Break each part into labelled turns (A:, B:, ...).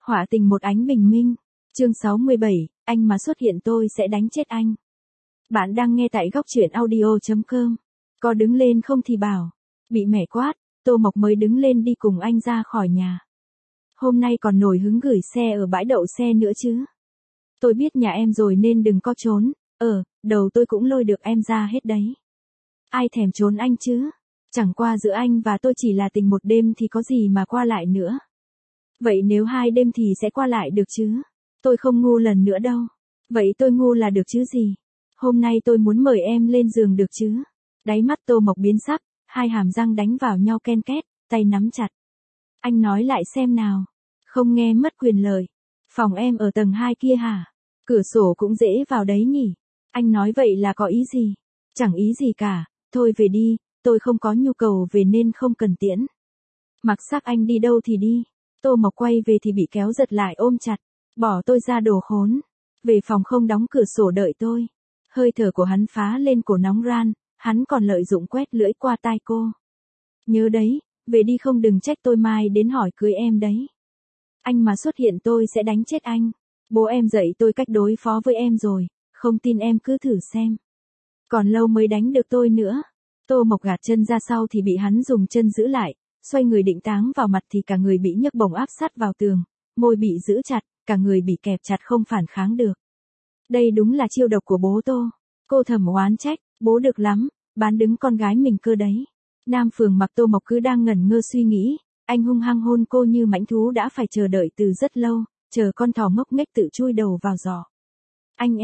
A: Họa tình một ánh bình minh. Chương 67, anh mà xuất hiện tôi sẽ đánh chết anh. Bạn đang nghe tại góc truyện audio.com. Có đứng lên không thì bảo. Bị mẹ quát, Tô Mộc mới đứng lên đi cùng anh ra khỏi nhà. Hôm nay còn nổi hứng gửi xe ở bãi đậu xe nữa chứ. Tôi biết nhà em rồi nên đừng có trốn. Đầu tôi cũng lôi được em ra hết đấy. Ai thèm trốn anh chứ. Chẳng qua giữa anh và tôi chỉ là tình một đêm thì có gì mà qua lại nữa. Vậy nếu 2 đêm thì sẽ qua lại được chứ. Tôi không ngu lần nữa đâu. Vậy tôi ngu là được chứ gì. Hôm nay tôi muốn mời em lên giường được chứ. Đáy mắt Tô Mộc biến sắc, hai hàm răng đánh vào nhau ken két, tay nắm chặt. Anh nói lại xem nào. Không nghe mất quyền lợi. Phòng em ở tầng 2 kia hả? Cửa sổ cũng dễ vào đấy nhỉ. Anh nói vậy là có ý gì? Chẳng ý gì cả, thôi về đi, tôi không có nhu cầu về nên không cần tiễn. Mặc xác anh đi đâu thì đi. Tô Mộc quay về thì bị kéo giật lại ôm chặt. Bỏ tôi ra đồ khốn. Về phòng không đóng cửa sổ đợi tôi. Hơi thở của hắn phá lên cổ nóng ran, hắn còn lợi dụng quét lưỡi qua tai cô. Nhớ đấy, về đi không đừng trách tôi mai đến hỏi cưới em đấy. Anh mà xuất hiện tôi sẽ đánh chết anh. Bố em dạy tôi cách đối phó với em rồi, không tin em cứ thử xem. Còn lâu mới đánh được tôi nữa. Tô Mộc gạt chân ra sau thì bị hắn dùng chân giữ lại, xoay người định táng vào mặt thì cả người bị nhấc bổng áp sát vào tường, môi bị giữ chặt, cả người bị kẹp chặt không phản kháng được. Đây đúng là chiêu độc của bố Tô. Cô thầm oán trách, bố được lắm, bán đứng con gái mình cơ đấy. Nam Phường mặc Tô Mộc cứ đang ngẩn ngơ suy nghĩ, anh hung hăng hôn cô như mãnh thú đã phải chờ đợi từ rất lâu, chờ con thỏ ngốc nghếch tự chui đầu vào giỏ. Anh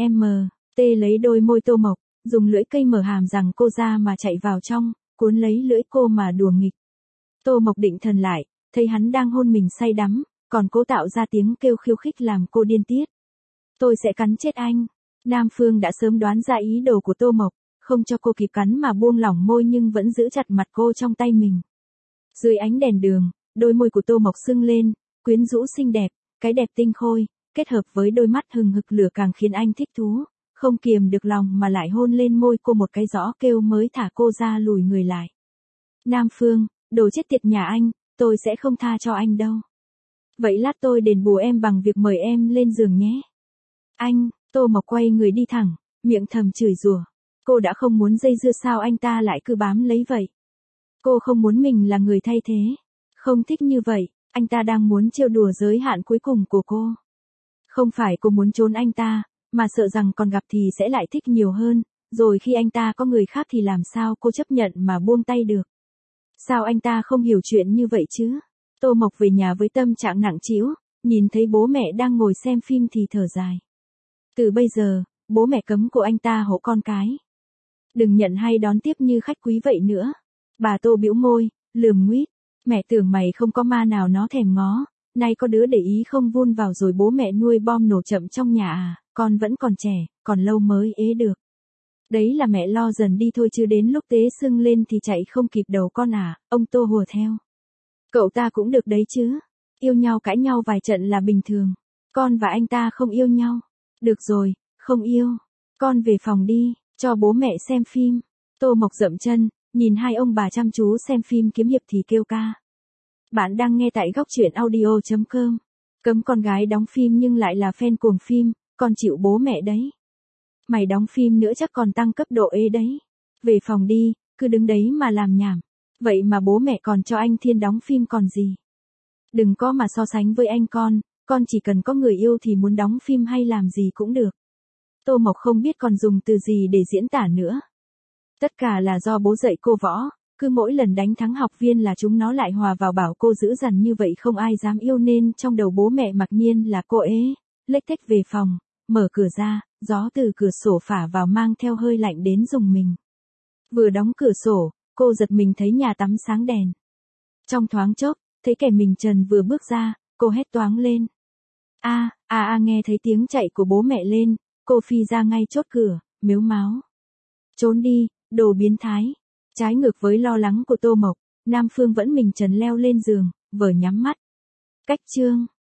A: tê lấy đôi môi Tô Mộc, dùng lưỡi cây mở hàm rằng cô ra mà chạy vào trong, cuốn lấy lưỡi cô mà đùa nghịch. Tô Mộc định thần lại, thấy hắn đang hôn mình say đắm, còn cố tạo ra tiếng kêu khiêu khích làm cô điên tiết. Tôi sẽ cắn chết anh. Nam Phương đã sớm đoán ra ý đồ của Tô Mộc, không cho cô kịp cắn mà buông lỏng môi nhưng vẫn giữ chặt mặt cô trong tay mình. Dưới ánh đèn đường, đôi môi của Tô Mộc sưng lên, quyến rũ xinh đẹp, cái đẹp tinh khôi, kết hợp với đôi mắt hừng hực lửa càng khiến anh thích thú, không kiềm được lòng mà lại hôn lên môi cô một cái rõ kêu mới thả cô ra lùi người lại. Nam Phương, đồ chết tiệt nhà anh, tôi sẽ không tha cho anh đâu. Vậy lát tôi đền bù em bằng việc mời em lên giường nhé. Anh, Tô Mộc quay người đi thẳng, miệng thầm chửi rủa. Cô đã không muốn dây dưa sao anh ta lại cứ bám lấy vậy. Cô không muốn mình là người thay thế. Không thích như vậy, anh ta đang muốn trêu đùa giới hạn cuối cùng của cô. Không phải cô muốn trốn anh ta, mà sợ rằng còn gặp thì sẽ lại thích nhiều hơn, rồi khi anh ta có người khác thì làm sao cô chấp nhận mà buông tay được. Sao anh ta không hiểu chuyện như vậy chứ? Tô Mộc về nhà với tâm trạng nặng trĩu, nhìn thấy bố mẹ đang ngồi xem phim thì thở dài. Từ bây giờ, bố mẹ cấm của anh ta hộ con cái. Đừng nhận hay đón tiếp như khách quý vậy nữa. Bà Tô bĩu môi, lườm nguýt. Mẹ tưởng mày không có ma nào nó thèm ngó. Nay có đứa để ý không vun vào rồi bố mẹ nuôi bom nổ chậm trong nhà à. Con vẫn còn trẻ, còn lâu mới ế được. Đấy là mẹ lo dần đi thôi chứ đến lúc tế sưng lên thì chạy không kịp đầu con à. Ông Tô hùa theo. Cậu ta cũng được đấy chứ. Yêu nhau cãi nhau vài trận là bình thường. Con và anh ta không yêu nhau. Được rồi, không yêu. Con về phòng đi, cho bố mẹ xem phim. Tô Mộc dậm chân, nhìn hai ông bà chăm chú xem phim kiếm hiệp thì kêu ca. Bạn đang nghe tại góc truyện audio.com. Cấm con gái đóng phim nhưng lại là fan cuồng phim, con chịu bố mẹ đấy. Mày đóng phim nữa chắc còn tăng cấp độ ế đấy. Về phòng đi, cứ đứng đấy mà làm nhảm. Vậy mà bố mẹ còn cho anh Thiên đóng phim còn gì. Đừng có mà so sánh với anh con chỉ cần có người yêu thì muốn đóng phim hay làm gì cũng được. Tô Mộc không biết còn dùng từ gì để diễn tả nữa. Tất cả là do bố dạy cô võ, cứ mỗi lần đánh thắng học viên là chúng nó lại hòa vào bảo cô giữ dằn như vậy không ai dám yêu nên trong đầu bố mẹ mặc nhiên là cô ế, lếch thếch về phòng, mở cửa ra, gió từ cửa sổ phả vào mang theo hơi lạnh đến rùng mình. Vừa đóng cửa sổ, cô giật mình thấy nhà tắm sáng đèn. Trong thoáng chốc, thấy kẻ mình trần vừa bước ra, cô hét toáng lên. Nghe thấy tiếng chạy của bố mẹ lên, cô phi ra ngay chốt cửa, mếu máo. Trốn đi, đồ biến thái. Trái ngược với lo lắng của Tô Mộc, Nam Phương vẫn mình trần leo lên giường, vờ nhắm mắt. Cách chương.